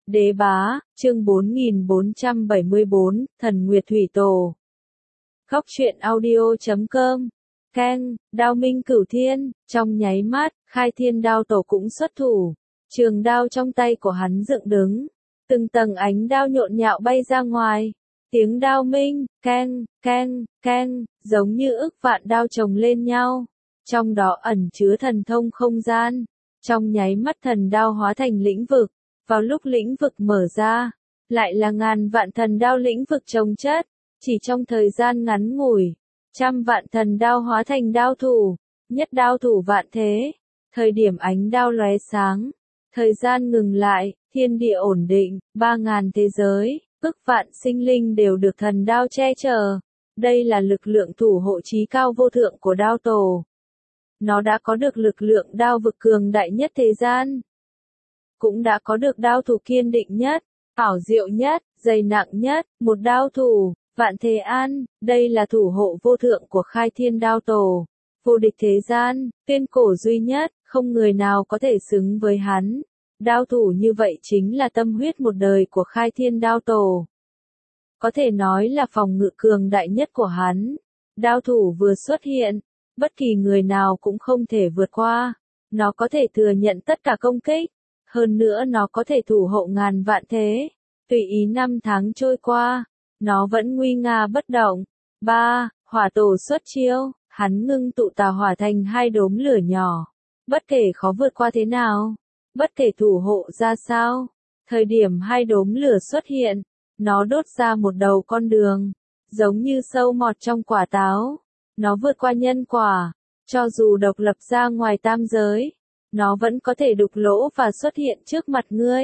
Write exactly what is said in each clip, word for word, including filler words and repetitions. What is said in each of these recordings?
Đế bá, chương bốn nghìn bốn trăm bảy mươi bốn, Thần Nguyệt Thủy Tổ. Góc truyện audio chấm com. Keng, đao minh cửu thiên, trong nháy mắt, Khai Thiên Đao Tổ cũng xuất thủ. Trường đao trong tay của hắn dựng đứng. Từng tầng ánh đao nhộn nhạo bay ra ngoài. Tiếng đao minh, keng, keng, keng, giống như ức vạn đao chồng lên nhau. Trong đó ẩn chứa thần thông không gian. Trong nháy mắt thần đao hóa thành lĩnh vực. Vào lúc lĩnh vực mở ra, lại là ngàn vạn thần đao lĩnh vực chồng chất. Chỉ trong thời gian ngắn ngủi, trăm vạn thần đao hóa thành đao thủ, nhất đao thủ vạn thế. Thời điểm ánh đao lóe sáng, thời gian ngừng lại, thiên địa ổn định, ba ngàn thế giới, ức vạn sinh linh đều được thần đao che chở. Đây là lực lượng thủ hộ chí cao vô thượng của đao tổ. Nó đã có được lực lượng đao vực cường đại nhất thế gian. Cũng đã có được đao thủ kiên định nhất, ảo diệu nhất, dày nặng nhất, một đao thủ, vạn thế an, đây là thủ hộ vô thượng của Khai Thiên Đao Tổ, vô địch thế gian, tiên cổ duy nhất, không người nào có thể xứng với hắn. Đao thủ như vậy chính là tâm huyết một đời của Khai Thiên Đao Tổ. Có thể nói là phòng ngự cường đại nhất của hắn. Đao thủ vừa xuất hiện, bất kỳ người nào cũng không thể vượt qua. Nó có thể thừa nhận tất cả công kích. Hơn nữa nó có thể thủ hộ ngàn vạn thế. Tùy ý năm tháng trôi qua, nó vẫn nguy nga bất động. ba. Hỏa tổ xuất chiêu, hắn ngưng tụ tà hỏa thành hai đốm lửa nhỏ. Bất kể khó vượt qua thế nào, bất kể thủ hộ ra sao, thời điểm hai đốm lửa xuất hiện, nó đốt ra một đầu con đường, giống như sâu mọt trong quả táo. Nó vượt qua nhân quả, cho dù độc lập ra ngoài tam giới. Nó vẫn có thể đục lỗ và xuất hiện trước mặt ngươi.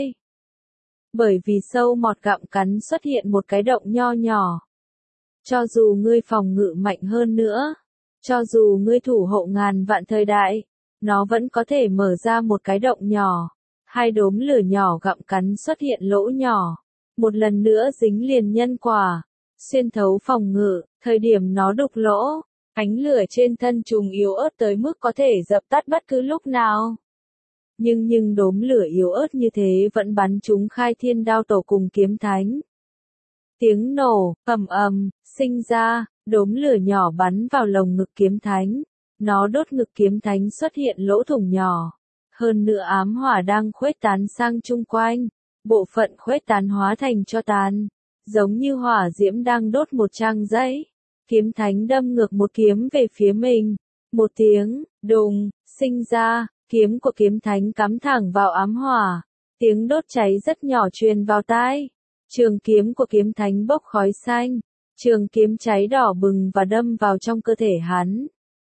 Bởi vì sâu mọt gặm cắn xuất hiện một cái động nho nhỏ. Cho dù ngươi phòng ngự mạnh hơn nữa, cho dù ngươi thủ hộ ngàn vạn thời đại, nó vẫn có thể mở ra một cái động nhỏ. Hai đốm lửa nhỏ gặm cắn xuất hiện lỗ nhỏ. Một lần nữa dính liền nhân quả, xuyên thấu phòng ngự, thời điểm nó đục lỗ. Ánh lửa trên thân trùng yếu ớt tới mức có thể dập tắt bất cứ lúc nào. Nhưng nhưng đốm lửa yếu ớt như thế vẫn bắn trúng Khai Thiên Đao Tổ cùng kiếm thánh. Tiếng nổ, ầm ầm, sinh ra, đốm lửa nhỏ bắn vào lồng ngực kiếm thánh. Nó đốt ngực kiếm thánh xuất hiện lỗ thủng nhỏ. Hơn nữa ám hỏa đang khuếch tán sang chung quanh. Bộ phận khuếch tán hóa thành tro tàn. Giống như hỏa diễm đang đốt một trang giấy. Kiếm thánh đâm ngược một kiếm về phía mình. Một tiếng, đùng, sinh ra, kiếm của kiếm thánh cắm thẳng vào ám hỏa. Tiếng đốt cháy rất nhỏ truyền vào tai. Trường kiếm của kiếm thánh bốc khói xanh. Trường kiếm cháy đỏ bừng và đâm vào trong cơ thể hắn.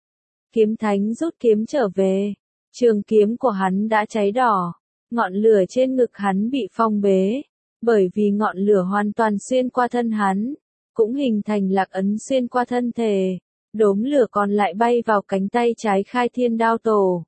Kiếm thánh rút kiếm trở về. Trường kiếm của hắn đã cháy đỏ. Ngọn lửa trên ngực hắn bị phong bế. Bởi vì ngọn lửa hoàn toàn xuyên qua thân hắn. Cũng hình thành lạc ấn xuyên qua thân thể. Đốm lửa còn lại bay vào cánh tay trái Khai Thiên Đao Tổ.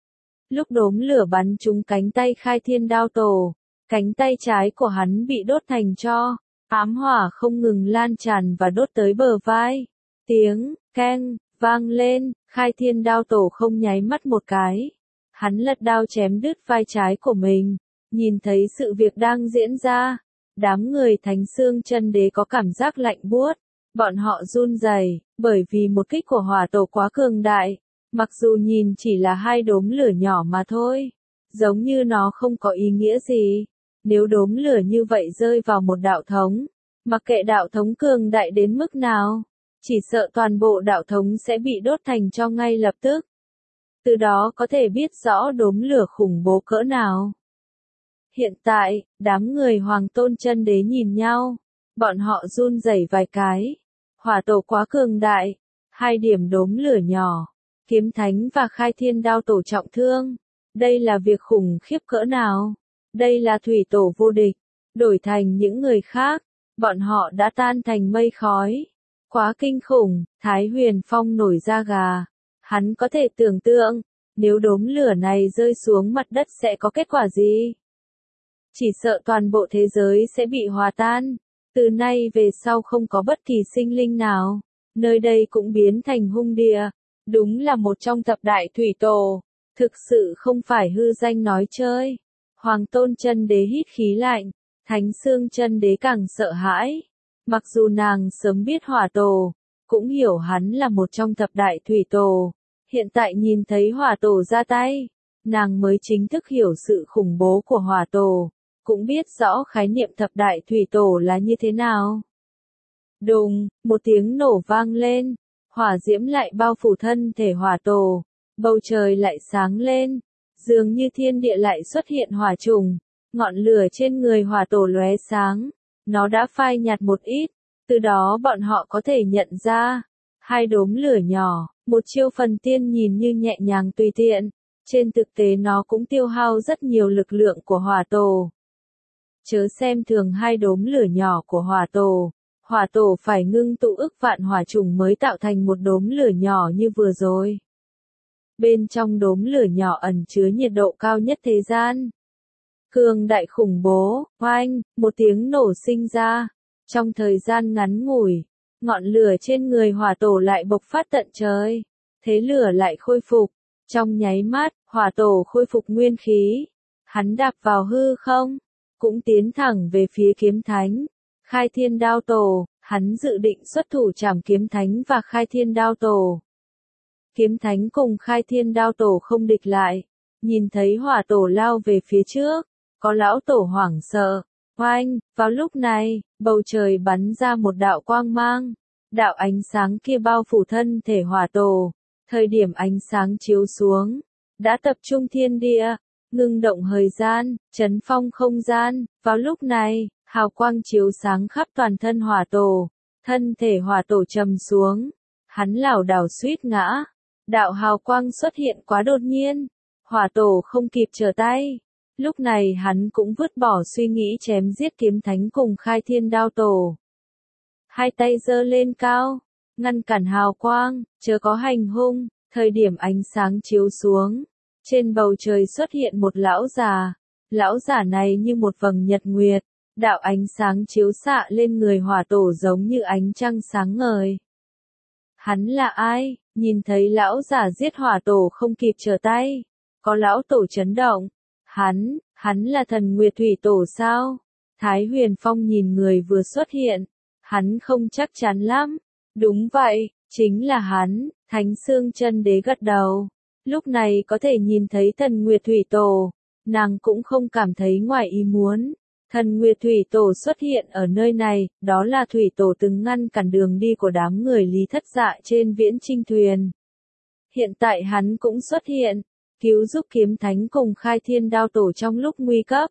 Lúc đốm lửa bắn trúng cánh tay Khai Thiên Đao Tổ, cánh tay trái của hắn bị đốt thành tro. Ám hỏa không ngừng lan tràn và đốt tới bờ vai. Tiếng keng vang lên, Khai Thiên Đao Tổ không nháy mắt một cái. Hắn lật đao chém đứt vai trái của mình. Nhìn thấy sự việc đang diễn ra, đám người Thánh Xương Chân Đế có cảm giác lạnh buốt. Bọn họ run rẩy, bởi vì một kích của hỏa tổ quá cường đại. Mặc dù nhìn chỉ là hai đốm lửa nhỏ mà thôi, giống như nó không có ý nghĩa gì. Nếu đốm lửa như vậy rơi vào một đạo thống, mặc kệ đạo thống cường đại đến mức nào, chỉ sợ toàn bộ đạo thống sẽ bị đốt thành tro ngay lập tức. Từ đó có thể biết rõ đốm lửa khủng bố cỡ nào. Hiện tại, đám người Hoàng Tôn Chân Đế nhìn nhau, bọn họ run rẩy vài cái. Hỏa tổ quá cường đại, hai điểm đốm lửa nhỏ, kiếm thánh và Khai Thiên Đao Tổ trọng thương. Đây là việc khủng khiếp cỡ nào? Đây là thủy tổ vô địch, đổi thành những người khác, bọn họ đã tan thành mây khói. Quá kinh khủng, Thái Huyền Phong nổi da gà. Hắn có thể tưởng tượng, nếu đốm lửa này rơi xuống mặt đất sẽ có kết quả gì? Chỉ sợ toàn bộ thế giới sẽ bị hòa tan. Từ nay về sau không có bất kỳ sinh linh nào. Nơi đây cũng biến thành hung địa. Đúng là một trong thập đại thủy tổ. Thực sự không phải hư danh nói chơi. Hoàng Tôn Chân Đế hít khí lạnh, Thánh Xương Chân Đế càng sợ hãi. Mặc dù nàng sớm biết Hỏa Tổ, cũng hiểu hắn là một trong thập đại thủy tổ, hiện tại nhìn thấy Hỏa Tổ ra tay, nàng mới chính thức hiểu sự khủng bố của Hỏa Tổ, cũng biết rõ khái niệm thập đại thủy tổ là như thế nào. Đùng, một tiếng nổ vang lên, hỏa diễm lại bao phủ thân thể Hỏa Tổ, bầu trời lại sáng lên, dường như thiên địa lại xuất hiện hỏa trùng, ngọn lửa trên người Hỏa Tổ lóe sáng, nó đã phai nhạt một ít, từ đó bọn họ có thể nhận ra, hai đốm lửa nhỏ, một chiêu phần tiên nhìn như nhẹ nhàng tùy tiện, trên thực tế nó cũng tiêu hao rất nhiều lực lượng của Hỏa Tổ. Chớ xem thường hai đốm lửa nhỏ của Hỏa Tổ, Hỏa Tổ phải ngưng tụ ức vạn hỏa trùng mới tạo thành một đốm lửa nhỏ như vừa rồi. Bên trong đốm lửa nhỏ ẩn chứa nhiệt độ cao nhất thế gian. Cường đại khủng bố, oanh, một tiếng nổ sinh ra. Trong thời gian ngắn ngủi, ngọn lửa trên người Hỏa Tổ lại bộc phát tận trời. Thế lửa lại khôi phục. Trong nháy mắt, Hỏa Tổ khôi phục nguyên khí. Hắn đạp vào hư không, cũng tiến thẳng về phía kiếm thánh. Khai Thiên Đao Tổ, hắn dự định xuất thủ trảm kiếm thánh và Khai Thiên Đao Tổ. Kiếm thánh cùng Khai Thiên Đao Tổ không địch lại, nhìn thấy Hỏa Tổ lao về phía trước, có lão tổ hoảng sợ. Oanh, vào lúc này, bầu trời bắn ra một đạo quang mang, đạo ánh sáng kia bao phủ thân thể Hỏa Tổ, thời điểm ánh sáng chiếu xuống, đã tập trung thiên địa, ngưng động thời gian, chấn phong không gian, vào lúc này, hào quang chiếu sáng khắp toàn thân Hỏa Tổ, thân thể Hỏa Tổ trầm xuống, hắn lảo đảo suýt ngã, đạo hào quang xuất hiện quá đột nhiên, Hỏa Tổ không kịp trở tay. Lúc này hắn cũng vứt bỏ suy nghĩ chém giết kiếm thánh cùng Khai Thiên Đao Tổ. Hai tay giơ lên cao, ngăn cản hào quang, chớ có hành hung, thời điểm ánh sáng chiếu xuống. Trên bầu trời xuất hiện một lão già, lão già này như một vầng nhật nguyệt, đạo ánh sáng chiếu xạ lên người Hỏa Tổ giống như ánh trăng sáng ngời. Hắn là ai? Nhìn thấy lão già giết Hỏa Tổ không kịp trở tay, có lão tổ chấn động. Hắn, hắn là thần Nguyệt Thủy Tổ sao? Thái Huyền Phong nhìn người vừa xuất hiện, hắn không chắc chắn lắm. Đúng vậy, chính là hắn, Thánh Xương Chân Đế gật đầu. Lúc này có thể nhìn thấy thần Nguyệt Thủy Tổ, nàng cũng không cảm thấy ngoài ý muốn. Thần Nguyệt Thủy Tổ xuất hiện ở nơi này, đó là Thủy Tổ từng ngăn cản đường đi của đám người Lý Thất Dạ trên viễn trinh thuyền. Hiện tại hắn cũng xuất hiện, cứu giúp kiếm thánh cùng Khai Thiên Đao Tổ trong lúc nguy cấp.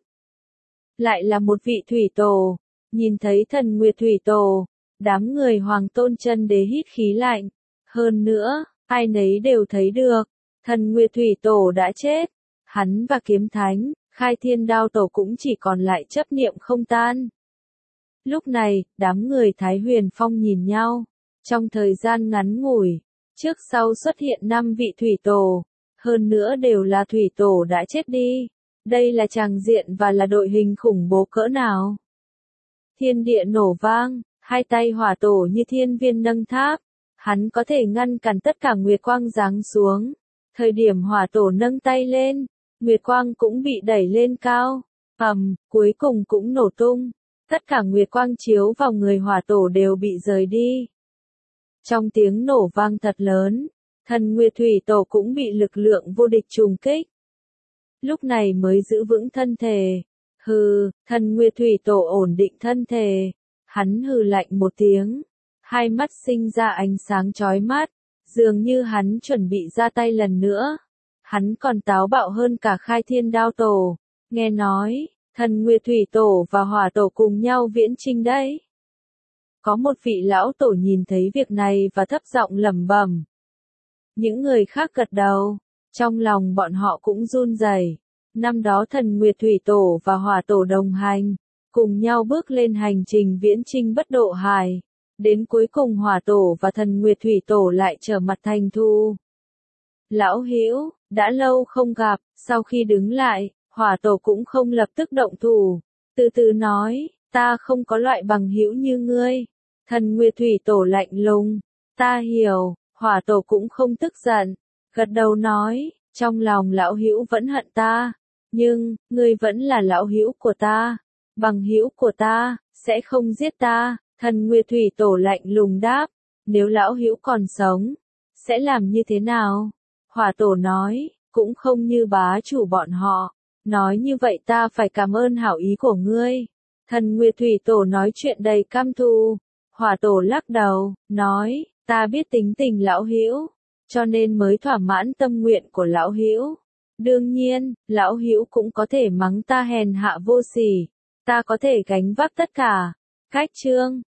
Lại là một vị Thủy Tổ, nhìn thấy thần Nguyệt Thủy Tổ, đám người Hoàng Tôn Chân Đế hít khí lạnh. Hơn nữa, ai nấy đều thấy được, thần Nguyệt Thủy Tổ đã chết, hắn và kiếm thánh, Khai Thiên Đao Tổ cũng chỉ còn lại chấp niệm không tan. Lúc này, đám người Thái Huyền Phong nhìn nhau, trong thời gian ngắn ngủi, trước sau xuất hiện năm vị Thủy Tổ, hơn nữa đều là Thủy Tổ đã chết đi. Đây là tràng diện và là đội hình khủng bố cỡ nào. Thiên địa nổ vang, hai tay Hỏa Tổ như thiên viên nâng tháp, hắn có thể ngăn cản tất cả nguyệt quang giáng xuống. Thời điểm Hỏa Tổ nâng tay lên, nguyệt quang cũng bị đẩy lên cao, ầm, cuối cùng cũng nổ tung. Tất cả nguyệt quang chiếu vào người Hỏa Tổ đều bị rời đi. Trong tiếng nổ vang thật lớn, thần Nguyệt Thủy Tổ cũng bị lực lượng vô địch trùng kích. Lúc này mới giữ vững thân thể. Hừ, thần Nguyệt Thủy Tổ ổn định thân thể. Hắn hừ lạnh một tiếng. Hai mắt sinh ra ánh sáng chói mắt. Dường như hắn chuẩn bị ra tay lần nữa. Hắn còn táo bạo hơn cả Khai Thiên Đao Tổ. Nghe nói, thần Nguyệt Thủy Tổ và Hỏa Tổ cùng nhau viễn chinh đấy. Có một vị lão tổ nhìn thấy việc này và thấp giọng lẩm bẩm. Những người khác gật đầu, trong lòng bọn họ cũng run rẩy. Năm đó thần Nguyệt Thủy Tổ và Hỏa Tổ đồng hành, cùng nhau bước lên hành trình viễn chinh bất độ hải. Đến cuối cùng Hỏa Tổ và thần Nguyệt Thủy Tổ lại trở mặt thành thù. Lão hữu, đã lâu không gặp, sau khi đứng lại, Hỏa Tổ cũng không lập tức động thủ. Từ từ nói, ta không có loại bằng hữu như ngươi. Thần Nguyệt Thủy Tổ lạnh lùng, ta hiểu. Hỏa Tổ cũng không tức giận, gật đầu nói, trong lòng lão hữu vẫn hận ta, Nhưng, ngươi vẫn là lão hữu của ta, bằng hữu của ta, sẽ không giết ta, Thần Nguyệt Thủy Tổ lạnh lùng đáp, nếu lão hữu còn sống, sẽ làm như thế nào? Hỏa Tổ nói, cũng không như bá chủ bọn họ, nói như vậy ta phải cảm ơn hảo ý của ngươi. Thần Nguyệt Thủy Tổ nói chuyện đầy căm thù, Hỏa Tổ lắc đầu, nói, ta biết tính tình lão hữu, cho nên mới thỏa mãn tâm nguyện của lão hữu. Đương nhiên, lão hữu cũng có thể mắng ta hèn hạ vô sỉ, ta có thể gánh vác tất cả. Cách chương